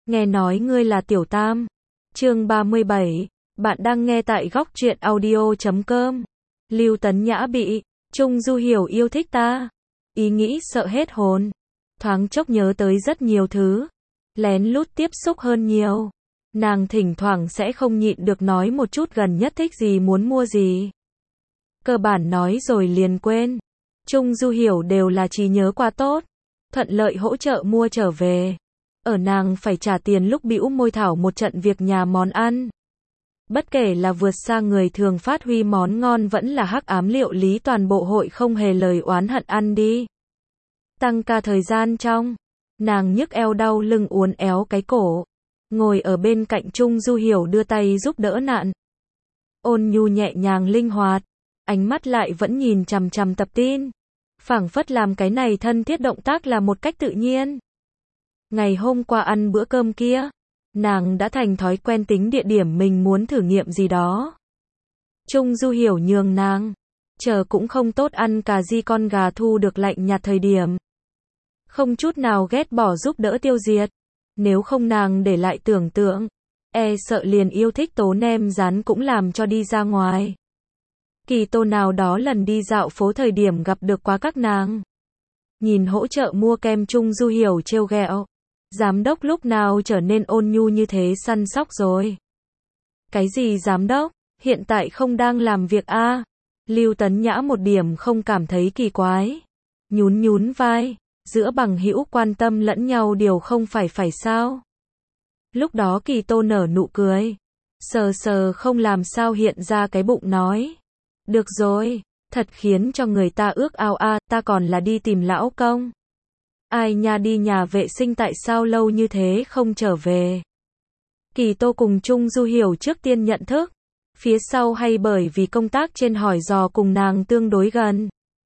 Nghe nói ngươi là Tiểu Tam. Chương 37. Bạn đang nghe tại góc truyện audio.com. Lưu Tấn Nhã bị Trung Du Hiểu yêu thích ta. Ý nghĩ sợ hết hồn. Thoáng chốc nhớ tới rất nhiều thứ. Lén lút tiếp xúc hơn nhiều. Nàng thỉnh thoảng sẽ không nhịn được nói một chút gần nhất thích gì muốn mua gì. Cơ bản nói rồi liền quên. Trung Du Hiểu đều là trí nhớ quá tốt. Thuận lợi hỗ trợ mua trở về. Ở nàng phải trả tiền lúc bĩu môi thảo một trận việc nhà món ăn. Bất kể là vượt xa người thường phát huy món ngon vẫn là hắc ám liệu lý, toàn bộ hội không hề lời oán hận ăn đi. Tăng ca thời gian trong, nàng nhức eo đau lưng uốn éo cái cổ. Ngồi ở bên cạnh Trung Du Hiểu đưa tay giúp đỡ nạn. Ôn nhu nhẹ nhàng linh hoạt, ánh mắt lại vẫn nhìn chằm chằm tập tin. Phảng phất làm cái này thân thiết động tác là một cách tự nhiên. Ngày hôm qua ăn bữa cơm kia, nàng đã thành thói quen tính địa điểm mình muốn thử nghiệm gì đó. Trung Du Hiểu nhường nàng, chờ cũng không tốt ăn cà ri con gà thu được lạnh nhạt thời điểm. Không chút nào ghét bỏ giúp đỡ tiêu diệt. Nếu không nàng để lại tưởng tượng, sợ liền yêu thích tố nem rán cũng làm cho đi ra ngoài. Kỳ Tô nào đó lần đi dạo phố thời điểm gặp được quá các nàng. Nhìn hỗ trợ mua kem, Trung Du Hiểu trêu ghẹo. Giám đốc lúc nào trở nên ôn nhu như thế, săn sóc rồi. Cái gì giám đốc, hiện tại không đang làm việc a? Lưu Tấn Nhã một điểm không cảm thấy kỳ quái. Nhún nhún vai, giữa bằng hữu quan tâm lẫn nhau điều không phải sao. Lúc đó Kỳ Tô nở nụ cười. Sờ sờ không làm sao hiện ra cái bụng nói. Được rồi, thật khiến cho người ta ước ao a, ta còn là đi tìm lão công. Ai nha, đi nhà vệ sinh tại sao lâu như thế không trở về. Kỳ Tô cùng Trung Du Hiểu trước tiên nhận thức. Phía sau hay bởi vì công tác trên hỏi dò cùng nàng tương đối gần.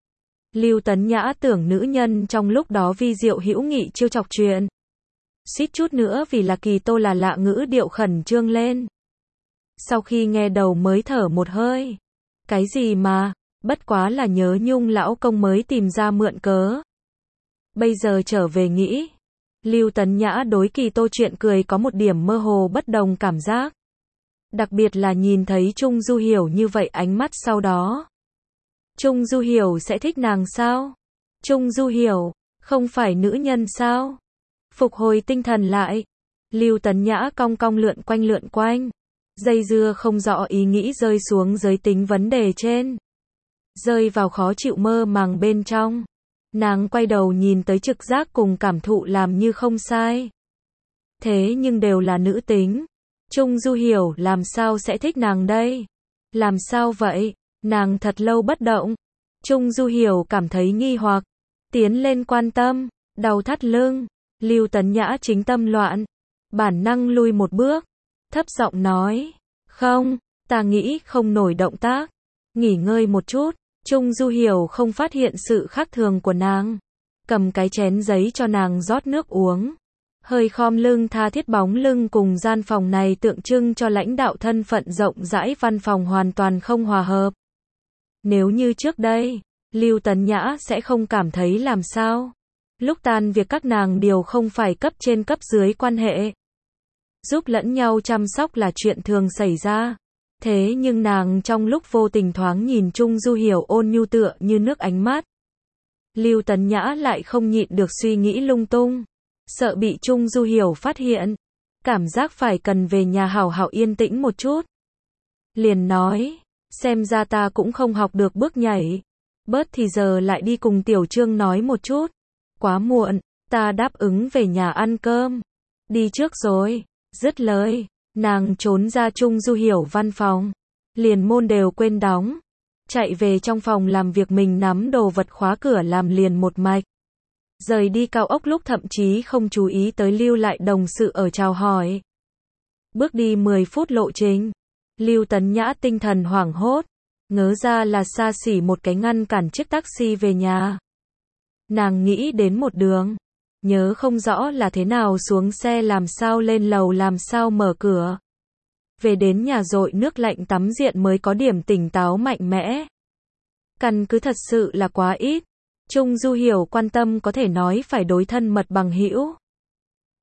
Lưu Tấn Nhã tưởng nữ nhân trong lúc đó vi diệu hữu nghị trêu chọc chuyện. Suýt chút nữa vì là Kỳ Tô là lạ ngữ điệu khẩn trương lên. Sau khi nghe đầu mới thở một hơi. Cái gì mà, bất quá là nhớ nhung lão công mới tìm ra mượn cớ. Bây giờ trở về nghĩ, Lưu Tấn Nhã đối Kỳ Tô chuyện cười có một điểm mơ hồ bất đồng cảm giác. Đặc biệt là nhìn thấy Trung Du Hiểu như vậy, ánh mắt sau đó. Trung Du Hiểu sẽ thích nàng sao? Trung Du Hiểu, không phải nữ nhân sao? Phục hồi tinh thần lại. Lưu Tấn Nhã cong cong lượn quanh. Dây dưa không rõ ý nghĩ rơi xuống giới tính vấn đề trên. Rơi vào khó chịu mơ màng bên trong. Nàng quay đầu nhìn tới trực giác cùng cảm thụ làm như không sai. Thế nhưng đều là nữ tính. Trung Du Hiểu làm sao sẽ thích nàng đây? Làm sao vậy? Nàng thật lâu bất động. Trung Du Hiểu cảm thấy nghi hoặc. Tiến lên quan tâm. Đau thắt lưng. Lưu Tấn Nhã chính tâm loạn. Bản năng lui một bước. Thấp giọng nói. Không, ta nghĩ không nổi động tác. Nghỉ ngơi một chút. Trung Du Hiểu không phát hiện sự khác thường của nàng. Cầm cái chén giấy cho nàng rót nước uống. Hơi khom lưng tha thiết, bóng lưng cùng gian phòng này tượng trưng cho lãnh đạo thân phận rộng rãi văn phòng hoàn toàn không hòa hợp. Nếu như trước đây, Lưu Tấn Nhã sẽ không cảm thấy làm sao. Lúc tan việc các nàng đều không phải cấp trên cấp dưới quan hệ. Giúp lẫn nhau chăm sóc là chuyện thường xảy ra. Thế nhưng nàng trong lúc vô tình thoáng nhìn Trung Du Hiểu ôn nhu tựa như nước ánh mắt. Lưu Tấn Nhã lại không nhịn được suy nghĩ lung tung. Sợ bị Trung Du Hiểu phát hiện. Cảm giác phải cần về nhà hảo hảo yên tĩnh một chút. Liền nói, xem ra ta cũng không học được bước nhảy. Bớt thì giờ lại đi cùng Tiểu Trương nói một chút. Quá muộn, ta đáp ứng về nhà ăn cơm. Đi trước rồi. Dứt lời, nàng trốn ra Trung Du Hiểu văn phòng. Liền môn đều quên đóng. Chạy về trong phòng làm việc mình, nắm đồ vật khóa cửa làm liền một mạch. Rời đi cao ốc lúc thậm chí không chú ý tới lưu lại đồng sự ở chào hỏi. Bước đi 10 phút lộ trình. Lưu Tấn Nhã tinh thần hoảng hốt. Ngớ ra là xa xỉ một cái ngăn cản chiếc taxi về nhà. Nàng nghĩ đến một đường. Nhớ không rõ là thế nào xuống xe, làm sao lên lầu, làm sao mở cửa. Về đến nhà dội nước lạnh tắm diện mới có điểm tỉnh táo mạnh mẽ. Căn cứ thật sự là quá ít. Trung Du Hiểu quan tâm có thể nói phải đối thân mật bằng hữu.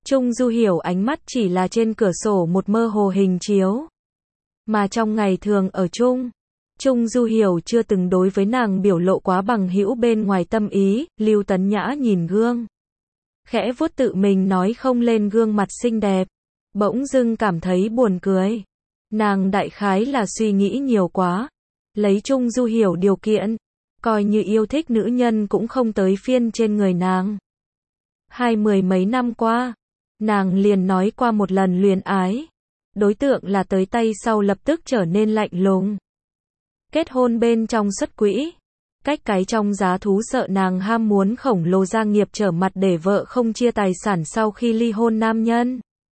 Trung Du Hiểu ánh mắt chỉ là trên cửa sổ một mơ hồ hình chiếu. Mà trong ngày thường ở chung, Trung Du Hiểu chưa từng đối với nàng biểu lộ quá bằng hữu bên ngoài tâm ý. Lưu Tấn Nhã nhìn gương, khẽ vuốt tự mình nói không lên gương mặt xinh đẹp, bỗng dưng cảm thấy buồn cười. Nàng đại khái là suy nghĩ nhiều quá, lấy Trung Du Hiểu điều kiện, coi như yêu thích nữ nhân cũng không tới phiên trên người nàng. 20 mấy năm qua, nàng liền nói qua một lần luyến ái, đối tượng là tới tay sau lập tức trở nên lạnh lùng. Kết hôn bên trong xuất quỹ, cách cái trong giá thú sợ nàng ham muốn khổng lồ gia nghiệp trở mặt để vợ không chia tài sản sau khi ly hôn nam nhân.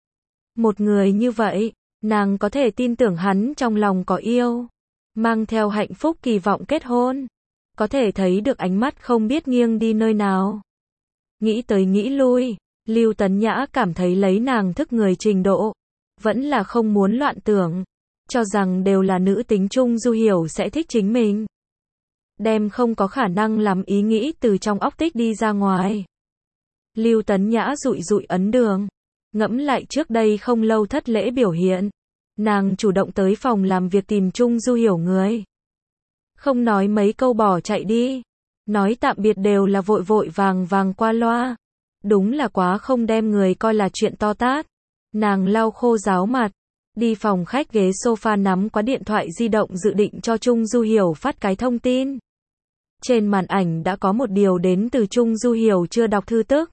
Một người như vậy, nàng có thể tin tưởng hắn trong lòng có yêu, mang theo hạnh phúc kỳ vọng kết hôn, có thể thấy được ánh mắt không biết nghiêng đi nơi nào. Nghĩ tới nghĩ lui, Lưu Tấn Nhã cảm thấy lấy nàng thức người trình độ, vẫn là không muốn loạn tưởng, cho rằng đều là nữ tính Trung Du Hiểu sẽ thích chính mình. Đem không có khả năng làm ý nghĩ từ trong óc tích đi ra ngoài. Lưu Tấn Nhã dụi dụi ấn đường, ngẫm lại trước đây không lâu thất lễ biểu hiện. Nàng chủ động tới phòng làm việc tìm Trung Du Hiểu người. Không nói mấy câu bỏ chạy đi. Nói tạm biệt đều là vội vội vàng vàng qua loa. Đúng là quá không đem người coi là chuyện to tát. Nàng lau khô ráo mặt, đi phòng khách ghế sofa nắm qua điện thoại di động dự định cho Trung Du Hiểu phát cái thông tin. Trên màn ảnh đã có một điều đến từ Trung Du Hiểu chưa đọc thư tức.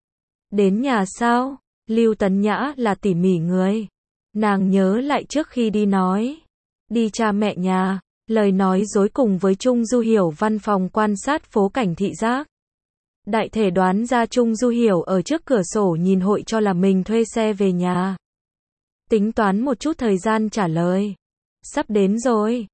Đến nhà sao? Lưu Tấn Nhã là tỉ mỉ người. Nàng nhớ lại trước khi đi nói. Đi cha mẹ nhà. Lời nói dối cùng với Trung Du Hiểu văn phòng quan sát phố cảnh thị giác. Đại thể đoán ra Trung Du Hiểu ở trước cửa sổ nhìn hội cho là mình thuê xe về nhà. Tính toán một chút thời gian trả lời. Sắp đến rồi.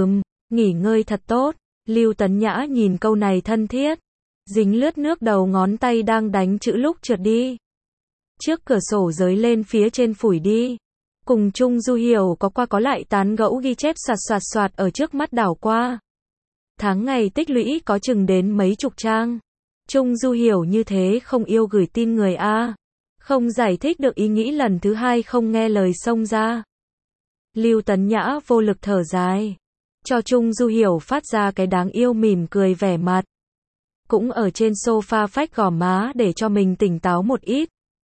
Nghỉ ngơi thật tốt. Lưu Tấn Nhã nhìn câu này thân thiết. Dính lướt nước đầu ngón tay đang đánh chữ lúc trượt đi. Trước cửa sổ giới lên phía trên phủi đi. Cùng Trung Du Hiểu có qua có lại tán gẫu ghi chép soạt ở trước mắt đảo qua. Tháng ngày tích lũy có chừng đến mấy chục trang. Trung Du Hiểu như thế không yêu gửi tin người a. Không giải thích được ý nghĩ lần thứ hai không nghe lời xông ra. Lưu Tấn Nhã vô lực thở dài. Cho Trung Du Hiểu phát ra cái đáng yêu mỉm cười vẻ mặt. Cũng ở trên sofa phách gò má để cho mình tỉnh táo một ít.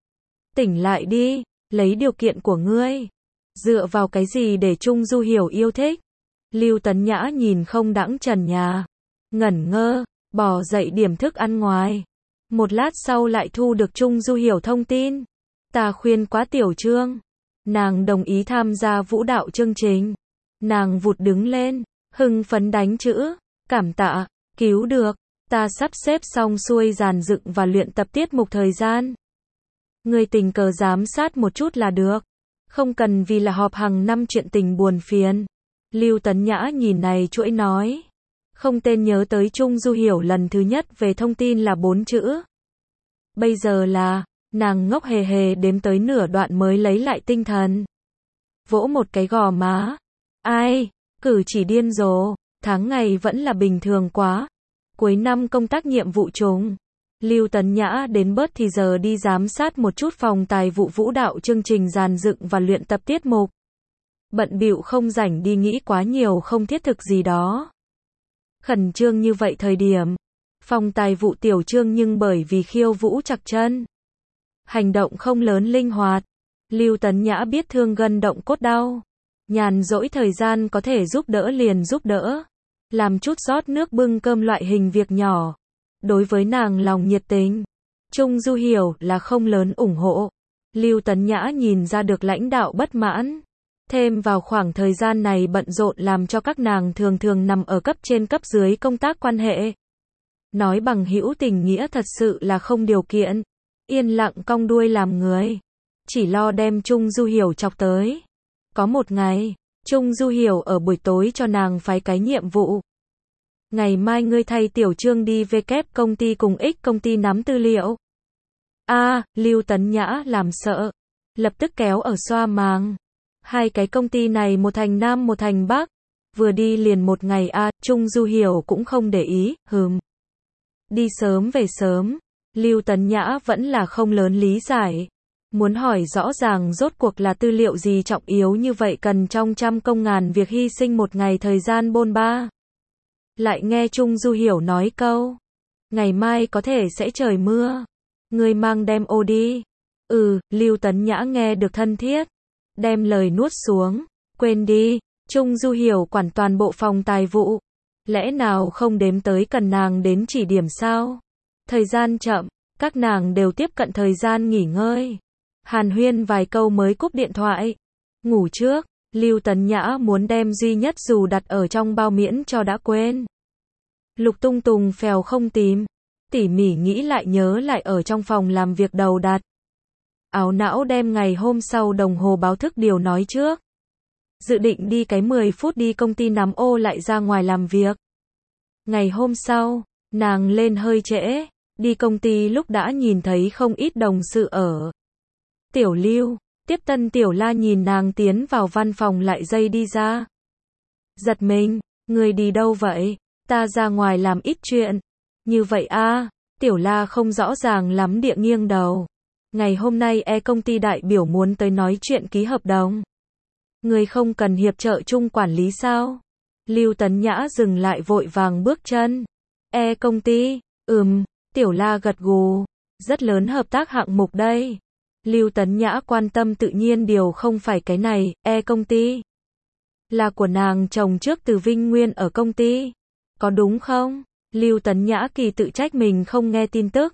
Tỉnh lại đi, lấy điều kiện của ngươi. Dựa vào cái gì để Trung Du Hiểu yêu thích? Lưu Tấn Nhã nhìn không đãng trần nhà. Ngẩn ngơ, bỏ dậy điểm thức ăn ngoài. Một lát sau lại thu được Trung Du Hiểu thông tin. Ta khuyên quá Tiểu Trương. Nàng đồng ý tham gia vũ đạo chương trình. Nàng vụt đứng lên, hưng phấn đánh chữ. Cảm tạ, cứu được. Ta sắp xếp xong xuôi dàn dựng và luyện tập tiết mục thời gian. Người tình cờ giám sát một chút là được. Không cần vì là họp hàng năm chuyện tình buồn phiền. Lưu Tấn Nhã nhìn này chuỗi nói. Không tên nhớ tới Trung Du Hiểu lần thứ nhất về thông tin là 4 chữ. Bây giờ là, nàng ngốc hề hề đếm tới nửa đoạn mới lấy lại tinh thần. Vỗ một cái gò má. Ai, cử chỉ điên rồ, tháng ngày vẫn là bình thường quá. Cuối năm công tác nhiệm vụ trùng. Lưu Tấn Nhã đến bớt thì giờ đi giám sát một chút phòng tài vụ vũ đạo chương trình dàn dựng và luyện tập tiết mục. Bận bịu không rảnh đi nghĩ quá nhiều không thiết thực gì đó. Khẩn trương như vậy thời điểm. Phòng tài vụ tiểu Trương nhưng bởi vì khiêu vũ chặt chân. Hành động không lớn linh hoạt. Lưu Tấn Nhã biết thương gân động cốt đau. Nhàn rỗi thời gian có thể giúp đỡ liền giúp đỡ. Làm chút rót nước bưng cơm loại hình việc nhỏ. Đối với nàng lòng nhiệt tình. Trung Du Hiểu là không lớn ủng hộ. Lưu Tấn Nhã nhìn ra được lãnh đạo bất mãn. Thêm vào khoảng thời gian này bận rộn làm cho các nàng thường thường nằm ở cấp trên cấp dưới công tác quan hệ. Nói bằng hữu tình nghĩa thật sự là không điều kiện. Yên lặng cong đuôi làm người. Chỉ lo đem Trung Du Hiểu chọc tới. Có một ngày, Trung Du Hiểu ở buổi tối cho nàng phái cái nhiệm vụ. Ngày mai ngươi thay Tiểu Trương đi V kép công ty cùng X công ty nắm tư liệu. Lưu Tấn Nhã làm sợ. Lập tức kéo ở xoa màng. Hai cái công ty này một thành Nam một thành Bắc. Vừa đi liền một ngày Trung Du Hiểu cũng không để ý, Đi sớm về sớm. Lưu Tấn Nhã vẫn là không lớn lý giải. Muốn hỏi rõ ràng rốt cuộc là tư liệu gì trọng yếu như vậy cần trong trăm công ngàn việc hy sinh một ngày thời gian bôn ba. Lại nghe Trung Du Hiểu nói câu, ngày mai có thể sẽ trời mưa. Ngươi mang đem ô đi. Lưu Tấn Nhã nghe được thân thiết. Đem lời nuốt xuống. Quên đi, Trung Du Hiểu quản toàn bộ phòng tài vụ. Lẽ nào không đếm tới cần nàng đến chỉ điểm sao? Thời gian chậm, các nàng đều tiếp cận thời gian nghỉ ngơi. Hàn huyên vài câu mới cúp điện thoại. Ngủ trước, Lưu Tấn Nhã muốn đem duy nhất dù đặt ở trong bao miễn cho đã quên. Lục tung tùng phèo không tìm. Tỉ mỉ nghĩ lại nhớ lại ở trong phòng làm việc đầu đặt. Áo não đem ngày hôm sau đồng hồ báo thức điều nói trước. Dự định đi cái 10 phút đi công ty nắm ô lại ra ngoài làm việc. Ngày hôm sau, nàng lên hơi trễ. Đi công ty lúc đã nhìn thấy không ít đồng sự ở. Tiểu Lưu, tiếp tân Tiểu La nhìn nàng tiến vào văn phòng lại dây đi ra. Giật mình, người đi đâu vậy? Ta ra ngoài làm ít chuyện. Như vậy a? Tiểu La không rõ ràng lắm địa nghiêng đầu. Ngày hôm nay công ty đại biểu muốn tới nói chuyện ký hợp đồng. Người không cần hiệp trợ chung quản lý sao? Lưu Tấn Nhã dừng lại vội vàng bước chân. Công ty, Tiểu La gật gù. Rất lớn hợp tác hạng mục đây. Lưu Tấn Nhã quan tâm tự nhiên điều không phải cái này, công ty. Là của nàng chồng trước từ Vinh Nguyên ở công ty. Có đúng không? Lưu Tấn Nhã kỳ tự trách mình không nghe tin tức.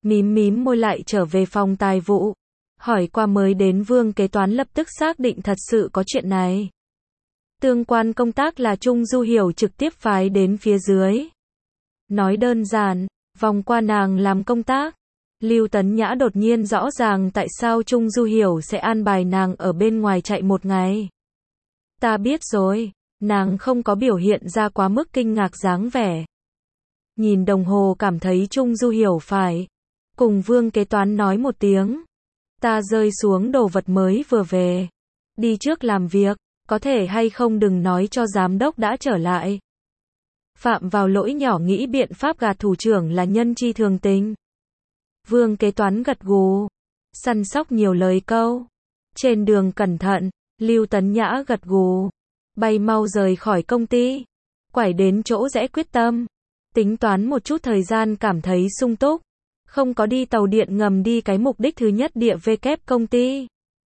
Mím môi lại trở về phòng tài vụ. Hỏi qua mới đến Vương kế toán lập tức xác định thật sự có chuyện này. Tương quan công tác là Trung Du Hiểu trực tiếp phái đến phía dưới. Nói đơn giản, vòng qua nàng làm công tác. Lưu Tấn Nhã đột nhiên rõ ràng tại sao Trung Du Hiểu sẽ an bài nàng ở bên ngoài chạy một ngày. Ta biết rồi, nàng không có biểu hiện ra quá mức kinh ngạc dáng vẻ. Nhìn đồng hồ cảm thấy Trung Du Hiểu phải cùng Vương kế toán nói một tiếng. Ta rơi xuống đồ vật mới vừa về. Đi trước làm việc, có thể hay không đừng nói cho giám đốc đã trở lại. Phạm vào lỗi nhỏ nghĩ biện pháp gạt thủ trưởng là nhân chi thường tình. Vương kế toán gật gù, săn sóc nhiều lời câu. Trên đường cẩn thận, Lưu Tấn Nhã gật gù. Bay mau rời khỏi công ty. Quải đến chỗ rẽ quyết tâm. Tính toán một chút thời gian cảm thấy sung túc. Không có đi tàu điện ngầm đi cái mục đích thứ nhất địa kép công ty.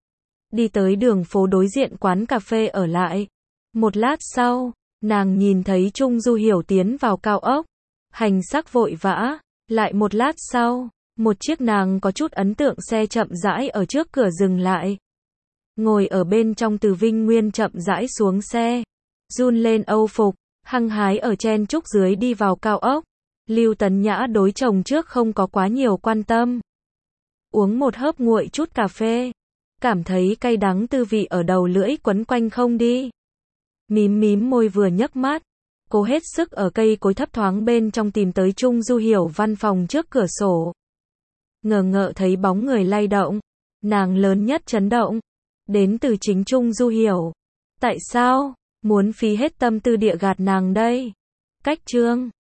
Đi tới đường phố đối diện quán cà phê ở lại. Một lát sau, nàng nhìn thấy Trung Du Hiểu tiến vào cao ốc. Hành sắc vội vã. Lại một lát sau, một chiếc nàng có chút ấn tượng xe chậm rãi ở trước cửa dừng lại. Ngồi ở bên trong từ Vinh Nguyên chậm rãi xuống xe. Run lên âu phục, hăng hái ở chen chúc dưới đi vào cao ốc. Lưu Tấn Nhã đối chồng trước không có quá nhiều quan tâm. Uống một hớp nguội chút cà phê. Cảm thấy cay đắng tư vị ở đầu lưỡi quấn quanh không đi. Mím môi vừa nhấc mắt. Cố hết sức ở cây cối thấp thoáng bên trong tìm tới Trung Du Hiểu văn phòng trước cửa sổ. Ngờ ngợ thấy bóng người lay động. Nàng lớn nhất chấn động. Đến từ chính Trung Du Hiểu. Tại sao? Muốn phí hết tâm tư địa gạt nàng đây. Cách chương